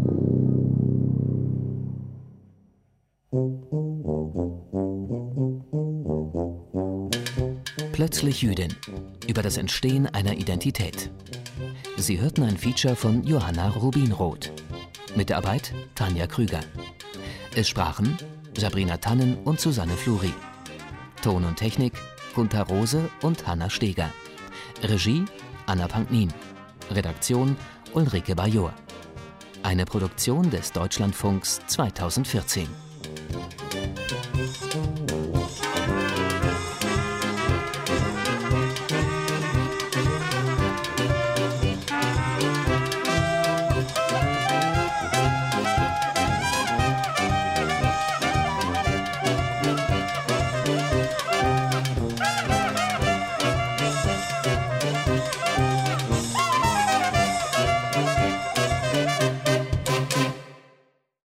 Plötzlich Jüdin. Über das Entstehen einer Identität. Sie hörten ein Feature von Johanna Rubinroth. Mitarbeit Tanja Krüger. Es sprachen Sabrina Tannen und Susanne Fluri. Ton und Technik Gunther Rose und Hanna Steger. Regie Anna Panknin. Redaktion Ulrike Bajor. Eine Produktion des Deutschlandfunks 2014.